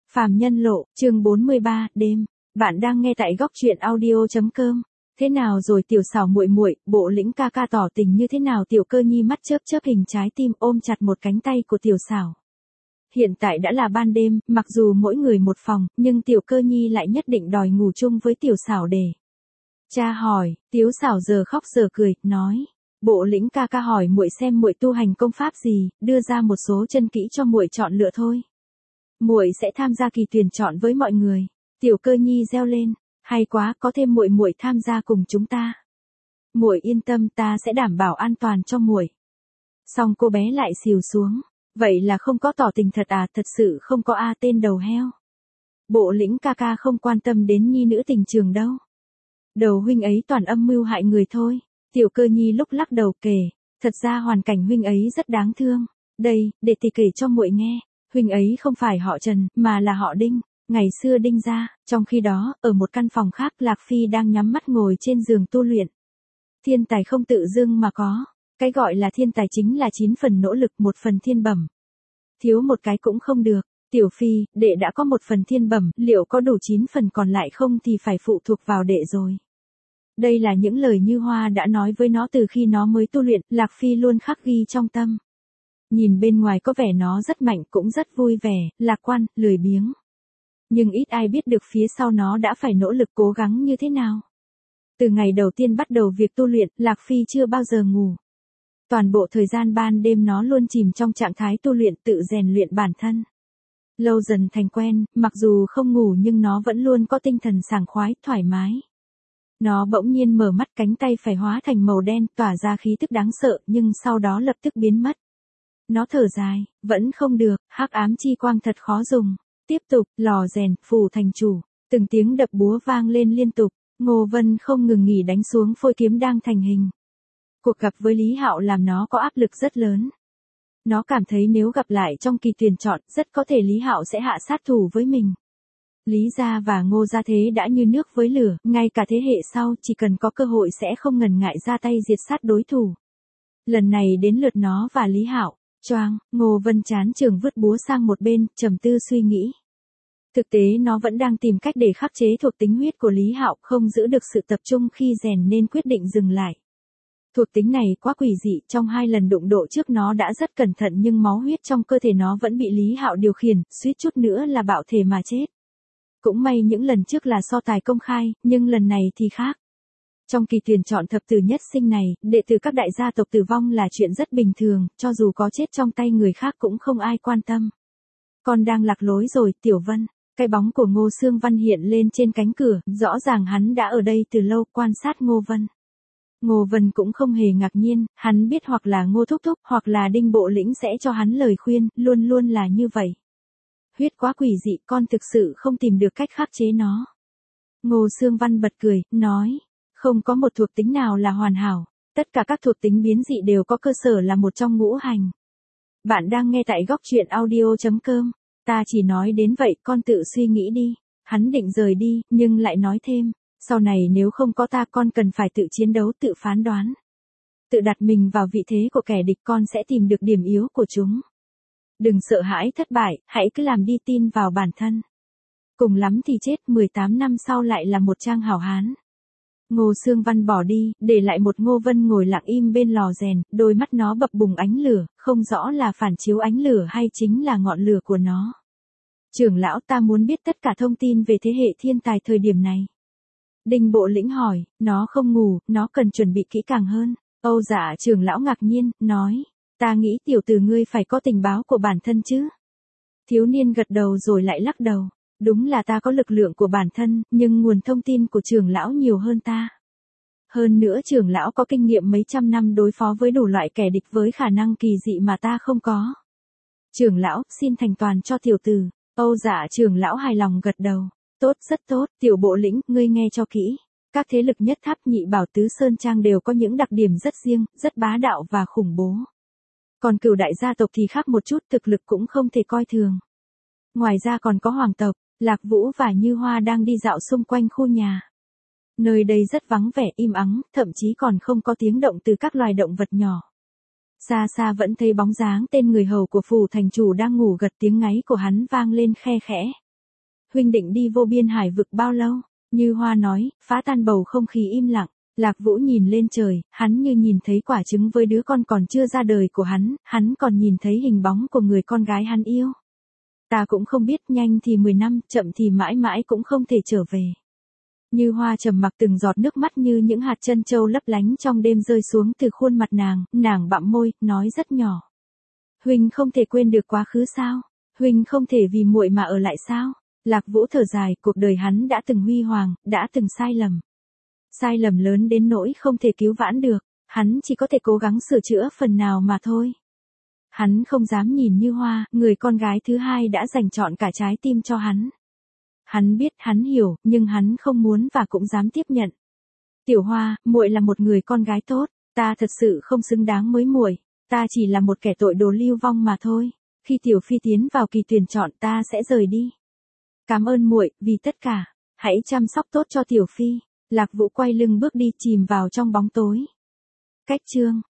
Phàm Nhân Lộ, chương 43, đêm. Bạn đang nghe tại góc truyện audio.com. Thế nào rồi Tiểu Sảo muội muội, Bộ Lĩnh ca ca tỏ tình như thế nào? Tiểu Cơ Nhi mắt chớp chớp hình trái tim ôm chặt một cánh tay của Tiểu Sảo. Hiện tại đã là ban đêm, mặc dù mỗi người một phòng, nhưng Tiểu Cơ Nhi lại nhất định đòi ngủ chung với Tiểu Sảo để. Cha hỏi, Tiểu Sảo giờ khóc giờ cười, nói. Bộ Lĩnh ca ca hỏi muội xem muội tu hành công pháp gì, đưa ra một số chân kỹ cho muội chọn lựa thôi. Muội sẽ tham gia kỳ tuyển chọn với mọi người. Tiểu Cơ Nhi reo lên, hay quá, có thêm muội muội tham gia cùng chúng ta. Muội yên tâm, ta sẽ đảm bảo an toàn cho muội. Xong cô bé lại xìu xuống, vậy là không có tỏ tình thật à? Thật sự không có a, tên đầu heo. Bộ Lĩnh ca ca không quan tâm đến nhi nữ tình trường đâu. Đầu huynh ấy toàn âm mưu hại người thôi. Tiểu Cơ Nhi lúc lắc đầu kể, thật ra hoàn cảnh huynh ấy rất đáng thương. Đây, để tỷ kể cho muội nghe. Huynh ấy không phải họ Trần, mà là họ Đinh, ngày xưa Đinh gia. Trong khi đó, ở một căn phòng khác, Lạc Phi đang nhắm mắt ngồi trên giường tu luyện. Thiên tài không tự dưng mà có, cái gọi là thiên tài chính là 9 phần nỗ lực, 1 phần thiên bẩm. Thiếu một cái cũng không được. Tiểu Phi, đệ đã có 1 phần thiên bẩm, liệu có đủ 9 phần còn lại không thì phải phụ thuộc vào đệ rồi. Đây là những lời Như Hoa đã nói với nó từ khi nó mới tu luyện, Lạc Phi luôn khắc ghi trong tâm. Nhìn bên ngoài có vẻ nó rất mạnh, cũng rất vui vẻ, lạc quan, lười biếng. Nhưng ít ai biết được phía sau nó đã phải nỗ lực cố gắng như thế nào. Từ ngày đầu tiên bắt đầu việc tu luyện, Lạc Phi chưa bao giờ ngủ. Toàn bộ thời gian ban đêm nó luôn chìm trong trạng thái tu luyện, tự rèn luyện bản thân. Lâu dần thành quen, mặc dù không ngủ nhưng nó vẫn luôn có tinh thần sảng khoái, thoải mái. Nó bỗng nhiên mở mắt, cánh tay phải hóa thành màu đen, tỏa ra khí tức đáng sợ, nhưng sau đó lập tức biến mất. Nó thở dài, vẫn không được, hắc ám chi quang thật khó dùng. Tiếp tục, lò rèn, phủ thành chủ. Từng tiếng đập búa vang lên liên tục, Ngô Vân không ngừng nghỉ đánh xuống phôi kiếm đang thành hình. Cuộc gặp với Lý Hạo làm nó có áp lực rất lớn. Nó cảm thấy nếu gặp lại trong kỳ tuyển chọn, rất có thể Lý Hạo sẽ hạ sát thủ với mình. Lý gia và Ngô gia thế đã như nước với lửa, ngay cả thế hệ sau chỉ cần có cơ hội sẽ không ngần ngại ra tay diệt sát đối thủ. Lần này đến lượt nó và Lý Hạo. Choang, Ngô Vân chán chường vứt búa sang một bên, trầm tư suy nghĩ. Thực tế nó vẫn đang tìm cách để khắc chế thuộc tính huyết của Lý Hạo, không giữ được sự tập trung khi rèn nên quyết định dừng lại. Thuộc tính này quá quỷ dị, trong 2 lần đụng độ trước nó đã rất cẩn thận nhưng máu huyết trong cơ thể nó vẫn bị Lý Hạo điều khiển, suýt chút nữa là bạo thể mà chết. Cũng may những lần trước là so tài công khai, nhưng lần này thì khác. Trong kỳ tuyển chọn thập tử nhất sinh này, đệ tử các đại gia tộc tử vong là chuyện rất bình thường, cho dù có chết trong tay người khác cũng không ai quan tâm. Con đang lạc lối rồi, Tiểu Vân. Cái bóng của Ngô Sương Văn hiện lên trên cánh cửa, rõ ràng hắn đã ở đây từ lâu, quan sát Ngô Vân. Ngô Vân cũng không hề ngạc nhiên, hắn biết hoặc là Ngô Thúc Thúc hoặc là Đinh Bộ Lĩnh sẽ cho hắn lời khuyên, luôn luôn là như vậy. Huyết quá quỷ dị, con thực sự không tìm được cách khắc chế nó. Ngô Sương Văn bật cười, nói. Không có một thuộc tính nào là hoàn hảo, tất cả các thuộc tính biến dị đều có cơ sở là một trong ngũ hành. Bạn đang nghe tại góc truyện audio.com, ta chỉ nói đến vậy, con tự suy nghĩ đi. Hắn định rời đi, nhưng lại nói thêm, sau này nếu không có ta con cần phải tự chiến đấu, tự phán đoán. Tự đặt mình vào vị thế của kẻ địch, con sẽ tìm được điểm yếu của chúng. Đừng sợ hãi thất bại, hãy cứ làm đi, tin vào bản thân. Cùng lắm thì chết, 18 năm sau lại là một trang hảo hán. Ngô Sương Văn bỏ đi, để lại một Ngô Vân ngồi lặng im bên lò rèn, đôi mắt nó bập bùng ánh lửa, không rõ là phản chiếu ánh lửa hay chính là ngọn lửa của nó. Trưởng lão, ta muốn biết tất cả thông tin về thế hệ thiên tài thời điểm này. Đinh Bộ Lĩnh hỏi, nó không ngủ, nó cần chuẩn bị kỹ càng hơn. Âu Dạ trưởng lão ngạc nhiên, nói, ta nghĩ tiểu tử ngươi phải có tình báo của bản thân chứ. Thiếu niên gật đầu rồi lại lắc đầu. Đúng là ta có lực lượng của bản thân, nhưng nguồn thông tin của trưởng lão nhiều hơn ta. Hơn nữa trưởng lão có kinh nghiệm mấy trăm năm đối phó với đủ loại kẻ địch với khả năng kỳ dị mà ta không có. Trưởng lão, xin thành toàn cho tiểu tử. Âu Dạ trưởng lão hài lòng gật đầu. Tốt, rất tốt, Tiểu Bộ Lĩnh, ngươi nghe cho kỹ. Các thế lực nhất tháp nhị bảo tứ sơn trang đều có những đặc điểm rất riêng, rất bá đạo và khủng bố. Còn Cửu đại gia tộc thì khác một chút, thực lực cũng không thể coi thường. Ngoài ra còn có hoàng tộc. Lạc Vũ và Như Hoa đang đi dạo xung quanh khu nhà. Nơi đây rất vắng vẻ, im ắng, thậm chí còn không có tiếng động từ các loài động vật nhỏ. Xa xa vẫn thấy bóng dáng tên người hầu của phủ thành chủ đang ngủ gật, tiếng ngáy của hắn vang lên khe khẽ. Huynh định đi vô biên hải vực bao lâu? Như Hoa nói, phá tan bầu không khí im lặng. Lạc Vũ nhìn lên trời, hắn như nhìn thấy quả trứng với đứa con còn chưa ra đời của hắn còn nhìn thấy hình bóng của người con gái hắn yêu. Ta cũng không biết, nhanh thì 10 năm, chậm thì mãi mãi cũng không thể trở về. Như Hoa trầm mặc, từng giọt nước mắt như những hạt trân châu lấp lánh trong đêm rơi xuống từ khuôn mặt nàng bặm môi, nói rất nhỏ. Huynh không thể quên được quá khứ sao? Huynh không thể vì muội mà ở lại sao? Lạc Vũ thở dài, cuộc đời hắn đã từng huy hoàng, đã từng sai lầm. Sai lầm lớn đến nỗi không thể cứu vãn được, hắn chỉ có thể cố gắng sửa chữa phần nào mà thôi. Hắn không dám nhìn Như Hoa, người con gái thứ hai đã dành trọn cả trái tim cho hắn. Hắn biết, hắn hiểu, nhưng hắn không muốn và cũng dám tiếp nhận. Tiểu Hoa, muội là một người con gái tốt, ta thật sự không xứng đáng với muội, ta chỉ là một kẻ tội đồ lưu vong mà thôi. Khi Tiểu Phi tiến vào kỳ tuyển chọn, ta sẽ rời đi. Cảm ơn muội vì tất cả, hãy chăm sóc tốt cho Tiểu Phi. Lạc Vũ quay lưng bước đi, chìm vào trong bóng tối. Cách chương